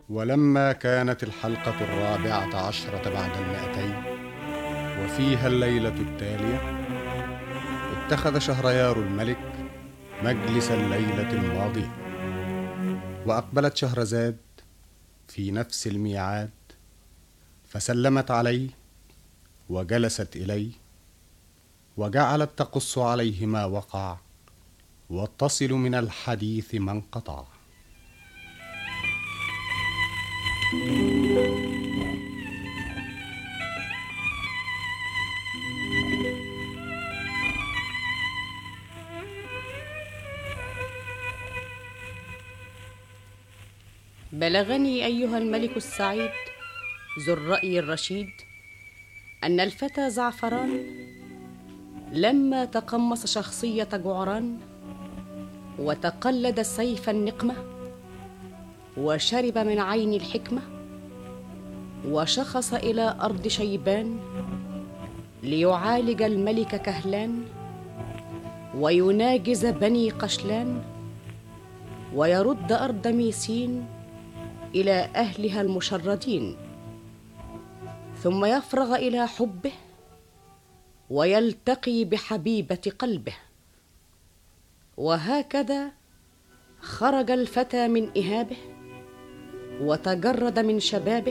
ولما كانت الحلقة 14 بعد 200 وفيها الليلة التالية، اتخذ شهريار الملك مجلس الليلة الماضية، وأقبلت شهرزاد في نفس الميعاد، فسلمت عليه وجلست إليه، وجعلت تقص عليه ما وقع وتصل من الحديث ما انقطع. بلغني أيها الملك السعيد ذو الرأي الرشيد أن الفتى زعفران لما تقمص شخصية جعران وتقلد سيف النقمة وشرب من عين الحكمة وشخص إلى أرض شيبان ليعالج الملك كهلان ويناجز بني قشلان ويرد أرض ميسين إلى أهلها المشردين، ثم يفرغ إلى حبه ويلتقي بحبيبة قلبه. وهكذا خرج الفتى من إهابه وتجرد من شبابه،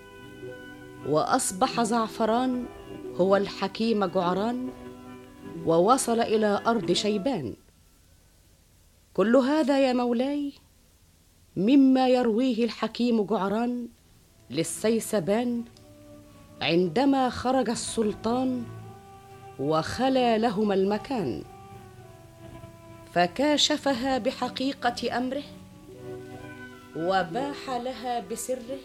وأصبح زعفران هو الحكيم جعران، ووصل إلى أرض شيبان. كل هذا يا مولاي مما يرويه الحكيم جعران للسيسبان عندما خرج السلطان وخلى لهما المكان، فكاشفها بحقيقة أمره وباح لها بسره،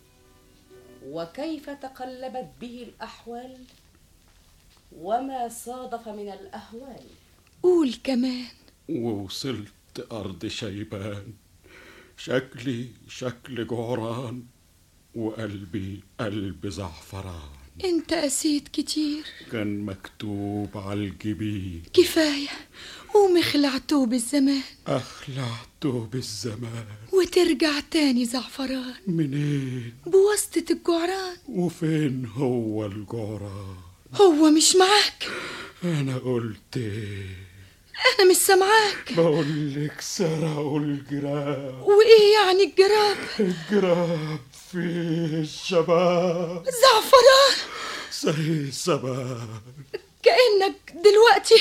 وكيف تقلبت به الأحوال وما صادف من الأهوال. قول كمان. ووصلت أرض شيبان، شكلي شكل جعران، وقلبي قلب زعفران. انت قسيت كتير، كان مكتوب على الجبين. كفاية، قوم اخلع توب الزمان. أخلع توب الزمان وترجع تاني زعفران. منين؟ بواسطة الجعران. وفين هو الجعران؟ هو مش معاك؟ أنا قلت إيه؟ أنا مش سامعاك. بقولك سرقوا الجراب. وإيه يعني الجراب؟ الجراب في الشباب. زعفران سيسبان. كأنك دلوقتي.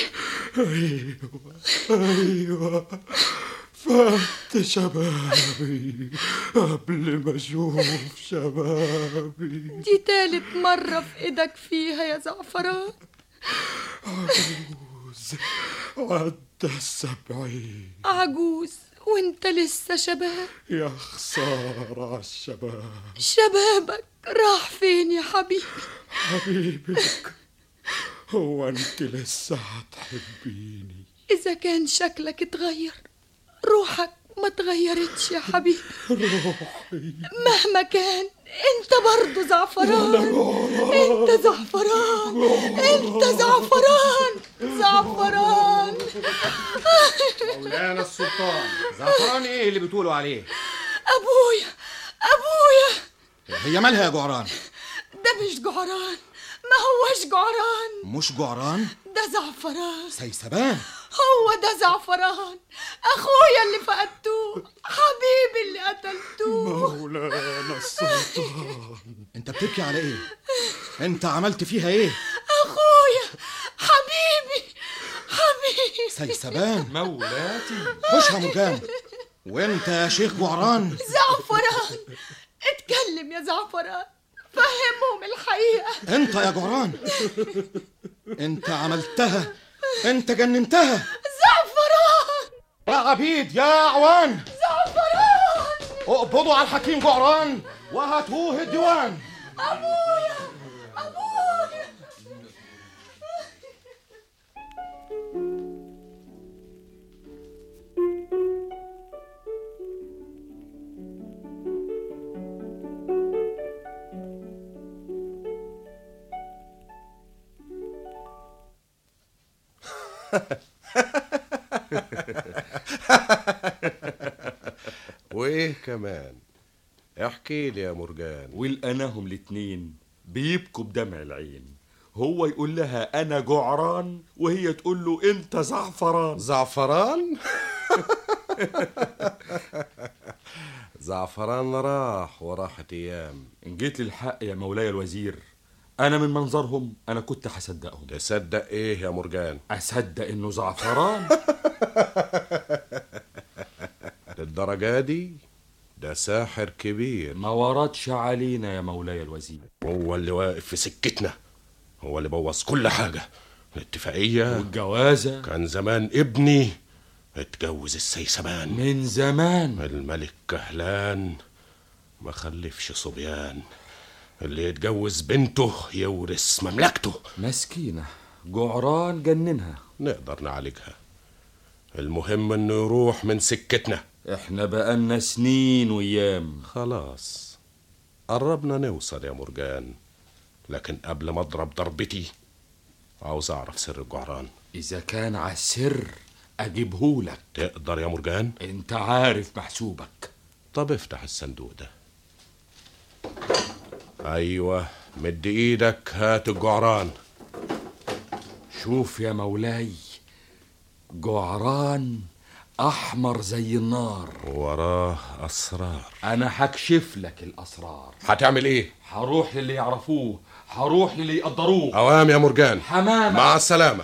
أيوة فات شبابي قبل ما أشوف شبابي. دي تالت مرة في إيدك فيها يا زعفران. عجوز عدى 70. عجوز وانت لسه شباب. يا خسارة عالشباب. شبابك راح فين يا حبيبي؟ حبيبك هو انت لسه هتحبيني؟ إذا كان شكلك اتغير، روحك ما اتغيرتش يا حبيبي. روحي مهما كان انت برضو زعفران. انت زعفران، انت زعفران، زعفران. مولانا السلطان، زعفران ايه اللي بتقولوا عليه؟ ابويا، ابويا. هي مالها يا جعران؟ ده مش جعران، ما هوش جعران. مش جعران؟ ده زعفران. سيسبان. هو ده زعفران، اخويا اللي فقدتوه، حبيبي اللي قتلتوه. مولانا السلطان. انت بتبكي على ايه؟ انت عملت فيها ايه؟ اخويا، حبيبي، حبيبي. سيسبان. مولاتي. خشها مرجان. وانت يا شيخ جعران؟ زعفران، اتكلم يا زعفران، فهمهم الحقيقة. انت يا جعران، انت عملتها، انت جننتها. زعفران. يا عبيد، يا اعوان، زعفران. اقبضوا على الحكيم جعران وهاتوه الديوان. ابويا، ابويا. وايه كمان؟ احكي لي يا مرجان. ولقناهم الاتنين بيبكوا بدمع العين، هو يقول لها انا جعران وهي تقول له انت زعفران. زعفران؟ زعفران راح وراحت ايام. ان جيت للحق يا مولاي الوزير، انا من منظرهم انا كنت هصدقهم. تصدق ايه يا مرجان؟ اصدق انه زعفران. للدرجة دي؟ ده ساحر كبير. ما وردش علينا يا مولاي الوزير. هو اللي واقف في سكتنا، هو اللي بوظ كل حاجة. الاتفاقية والجوازة كان زمان ابني اتجوز السيسبان من زمان. الملك كهلان ما خلفش صبيان، اللي يتجوز بنته يورث مملكته. مسكينة جعران جننها. نقدر نعالجها، المهم انه يروح من سكتنا. احنا بقالنا سنين ويام. خلاص قربنا نوصل يا مرجان، لكن قبل ما اضرب ضربتي عاوز اعرف سر الجعران. اذا كان على السر اجيبهولك. تقدر يا مرجان؟ انت عارف محسوبك. طب افتح الصندوق ده. ايوه مد ايدك، هات الجعران. شوف يا مولاي، جعران احمر زي النار، وراه اسرار. انا هكشف لك الاسرار. هتعمل ايه؟ هروح للي يعرفوه، هروح للي يقدروه. اوام يا مرجان. حمامة. مع السلامة.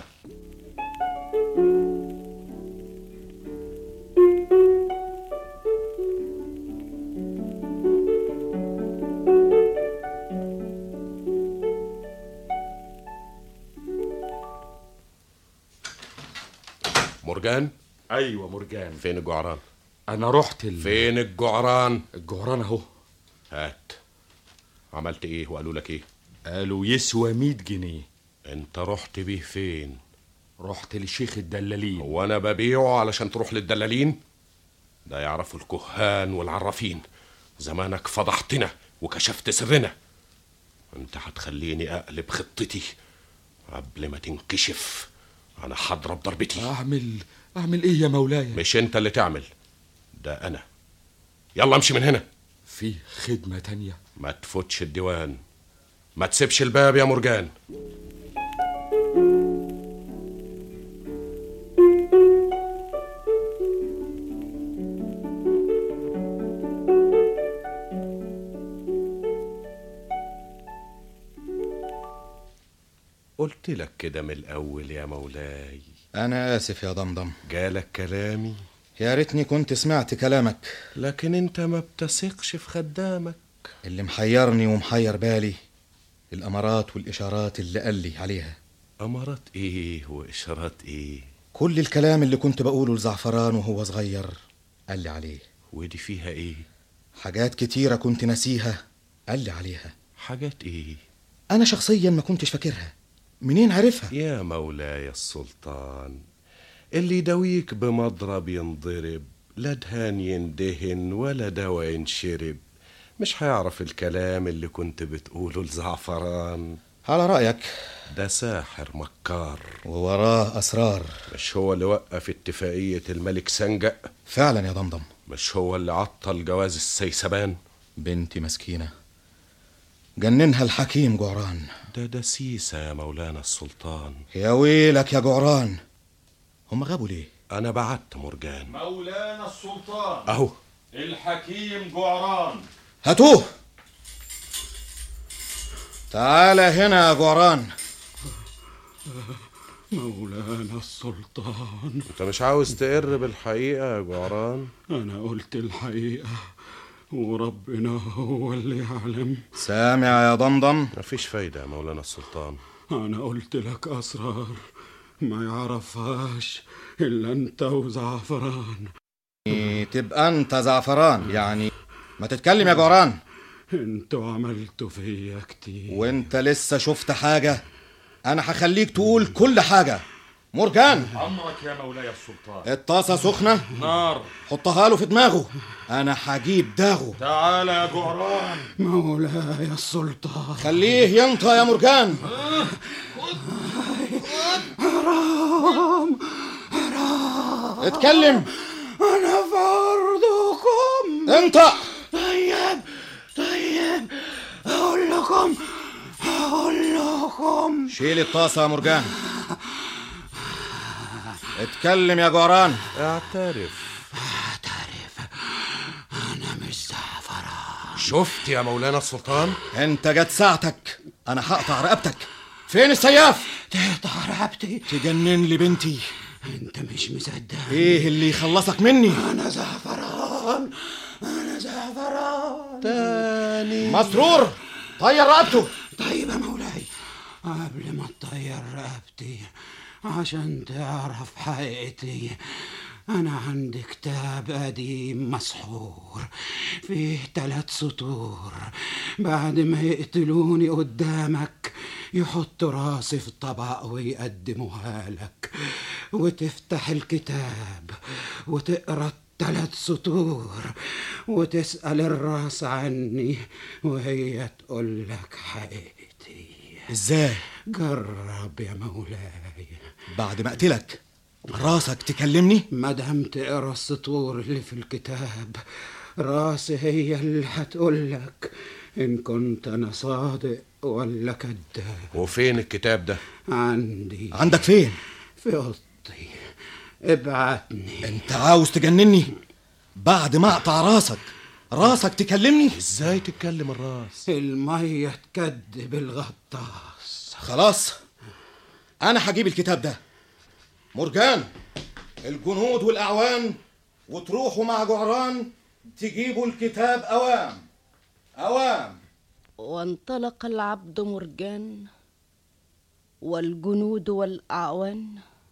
مرجان؟ ايوه مرجان. فين الجعران؟ انا رحت فين الجعران؟ الجعران اهو. هات. عملت ايه وقالوا لك ايه؟ قالوا يسوى 100 جنيه. انت رحت بيه فين؟ رحت لشيخ الدلالين. وانا ببيعه علشان تروح للدلالين؟ ده يعرفوا الكهان والعرافين. زمانك فضحتنا وكشفت سرنا. انت هتخليني اقلب خطتي قبل ما تنكشف. انا هضرب ضربتي. اعمل ايه يا مولاي؟ مش انت اللي تعمل، ده انا. يلا امشي من هنا. في خدمة تانية؟ ما تفوتش الديوان، ما تسيبش الباب يا مرجان. قلت لك كده من الاول يا مولاي. أنا آسف يا ضمضم. جالك كلامي؟ يا ريتني كنت سمعت كلامك. لكن انت ما بتثقش في خدامك. اللي محيرني ومحير بالي الأمارات والإشارات اللي قال لي عليها. أمارات إيه وإشارات إيه؟ كل الكلام اللي كنت بقوله لزعفران وهو صغير قال لي عليه. ودي فيها إيه؟ حاجات كتيرة كنت ناسيها قال لي عليها. حاجات إيه؟ أنا شخصيا ما كنتش فاكرها، منين عارفها؟ يا مولاي السلطان، اللي يداويك بمضرب ينضرب، لا دهان يندهن ولا دواء ينشرب. مش هيعرف الكلام اللي كنت بتقوله لزعفران. على رأيك ده ساحر مكار ووراه أسرار. مش هو اللي وقف اتفاقية الملك سنجق؟ فعلا يا ضمضم. مش هو اللي عطل جواز السيسبان؟ بنتي مسكينة جننها الحكيم جعران. ده دسيسة يا مولانا السلطان. يا ويلك يا جعران، هم غابوا ليه؟ أنا بعت مرجان. مولانا السلطان أهو الحكيم جعران. هاتوه. تعال هنا يا جعران. مولانا السلطان، انت مش عاوز تقر بالحقيقة يا جعران؟ انا قلت الحقيقة وربنا هو اللي يعلم. سامع يا ضمضم؟ مفيش فايدة يا مولانا السلطان. انا قلت لك اسرار ما يعرفهاش الا انت وزعفران. تبقى انت زعفران يعني؟ ما تتكلم يا جعران. انتوا عملتوا فيا كتير. وانت لسه شفت حاجة؟ انا هخليك تقول كل حاجة. مرجان، امرك يا مولاي السلطان. الطاسة سخنة، نار، حطها له في دماغه، انا هجيب داغه. تعال يا جعران. مولاي السلطان، خليه ينطق يا مرجان. حرام اتكلم. انا في عرضكم. انطق. طيب لكم شيل الطاسة يا مرجان. اتكلم يا جعران. اعترف. أنا مش زعفران. شفت يا مولانا السلطان؟ انت جت ساعتك، انا هقطع رقبتك. فين السياف؟ تقطع رقبتي؟ تجنن لي بنتي. انت مش مصدق. ايه اللي يخلصك مني؟ أنا زعفران. تاني مسرور، طير رقبته. طيب يا مولاي، قبل ما تطير رقبتي عشان تعرف حقيقتي، أنا عندي كتاب قديم مسحور فيه 3 سطور. بعد ما يقتلوني قدامك يحطوا راسي في طبق ويقدموها لك، وتفتح الكتاب وتقرأ 3 سطور وتسأل الراس عني وهي تقول لك حقيقتي. ازاي؟ جرب يا مولاي. بعد ما اقتلك راسك تكلمني؟ مادام تقرا السطور اللي في الكتاب، راسي هي اللي هتقول لك ان كنت انا صادق ولا كذاب. وفين الكتاب ده؟ عندي. عندك فين؟ في اوضتي. ابعتني. انت عاوز تجنني؟ بعد ما اقطع راسك تكلمني؟ ازاي تتكلم الراس؟ المية تكدب الغطاس. خلاص، انا هجيب الكتاب ده. مرجان، الجنود والاعوان، وتروحوا مع جعران تجيبوا الكتاب اوام. وانطلق العبد مرجان والجنود والأعوان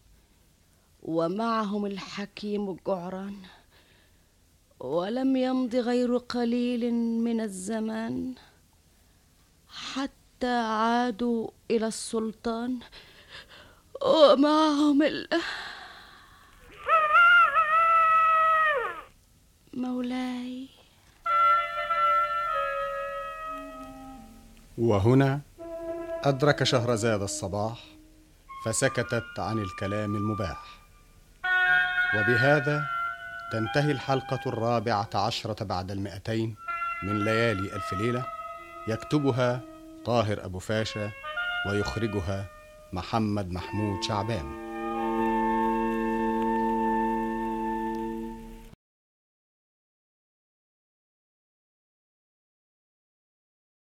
ومعهم الحكيم جعران، ولم يمض غير قليل من الزمان حتى عادوا إلى السلطان ومعهم مولاي. وهنا أدرك شهرزاد الصباح فسكتت عن الكلام المباح. وبهذا تنتهي الحلقة 14 بعد 200 من ليالي ألف ليلة، يكتبها طاهر أبو فاشا ويخرجها محمد محمود شعبان.